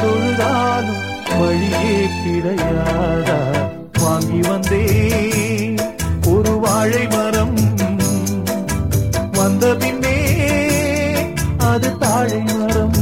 தொழுதாலும் வழியே கிடையாதா? வாங்கி வந்தேன் ஒரு வாழை மரம், வந்த பின்னே அது தாழை மரம்.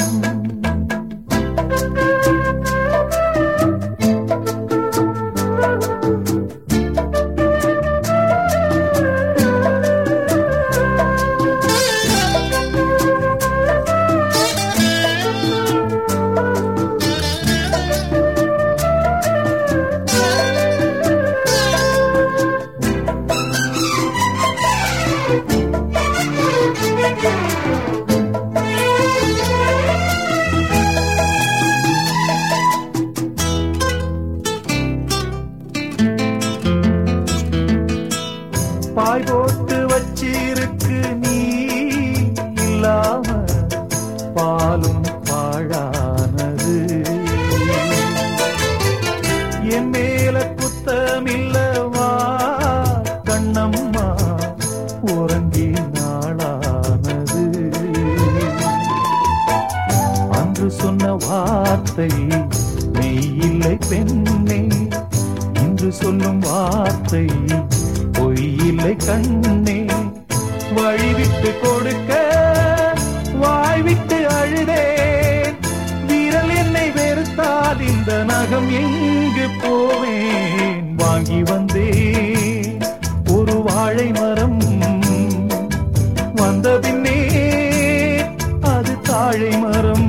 பாய் போட்டு வச்சிருக்கு நீ இல்லாம பாலும் பாழானது. என் மேல குத்தமில்லவா கண்ணம்மா, உறங்கி நாளானது. அன்று சொன்ன வார்த்தை மெய்யில்லை பெண்ணே, இன்று சொல்லும் வார்த்தை பொய்யில்லை கண்ணே. வழிவிட்டு கொடுக்க வாய்விட்டு அழுதேன், விரல் என்னை வெறுத்தால் இந்த நகம் எங்கு போவேன்? வாங்கி வந்தேன் ஒரு வாழை மரம், வந்த பின்னே அது தாழை மரம்.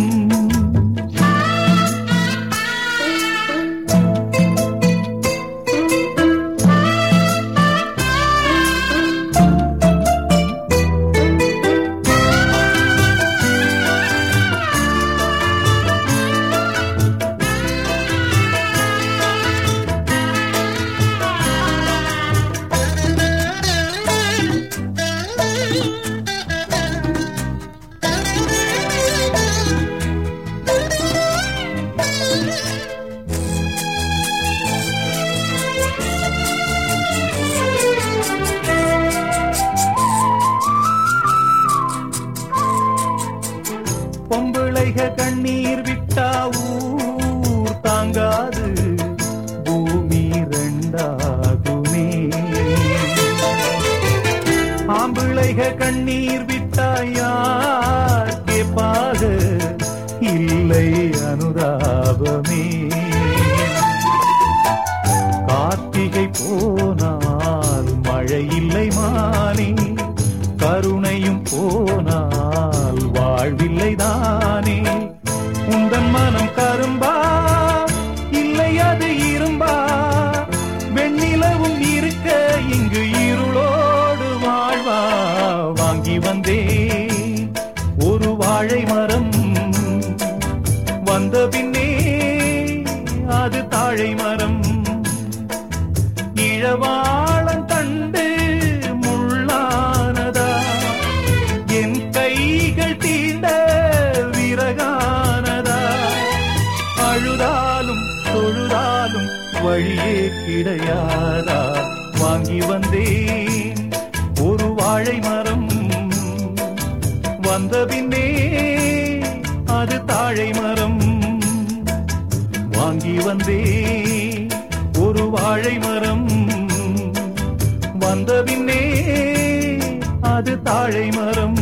பொம்பளைக கண்ணீர் விட்டா ஊர் தாங்காது, பூமி ரெண்டாகுமே. ஆம்பிளைக கண்ணீர் விட்டா யார் கேப்பாக, இல்லை அனுதாபமே. கார்த்திகை போனால் மழை இல்லை மானே, கருணையும் போனால் வாழ்வில்லை தானே. உந்தன் மனம் கரும்பா இல்லை அது இரும்பா, வெண்ணிலவும் இருக்க இங்கு இருளோடு வாழ்வா. வாங்கி வந்தேன் ஒரு வாழை மரம், வந்த பின்னே அது தாழை மரம். இழவாளம் கண்டு முள்ளானதா, என் கைகள் தீண்ட விறகானதா. அழுதாலும் தொழுதாலும் வழியே கிடையாதா? வாங்கி வந்தேன் ஒரு வாழை மரம், வந்த பின்னே அது தாழை மரம். வாங்கி வந்தேன் ஒரு வாழை மரம், வந்த பின்னே அது தாழை மரம்.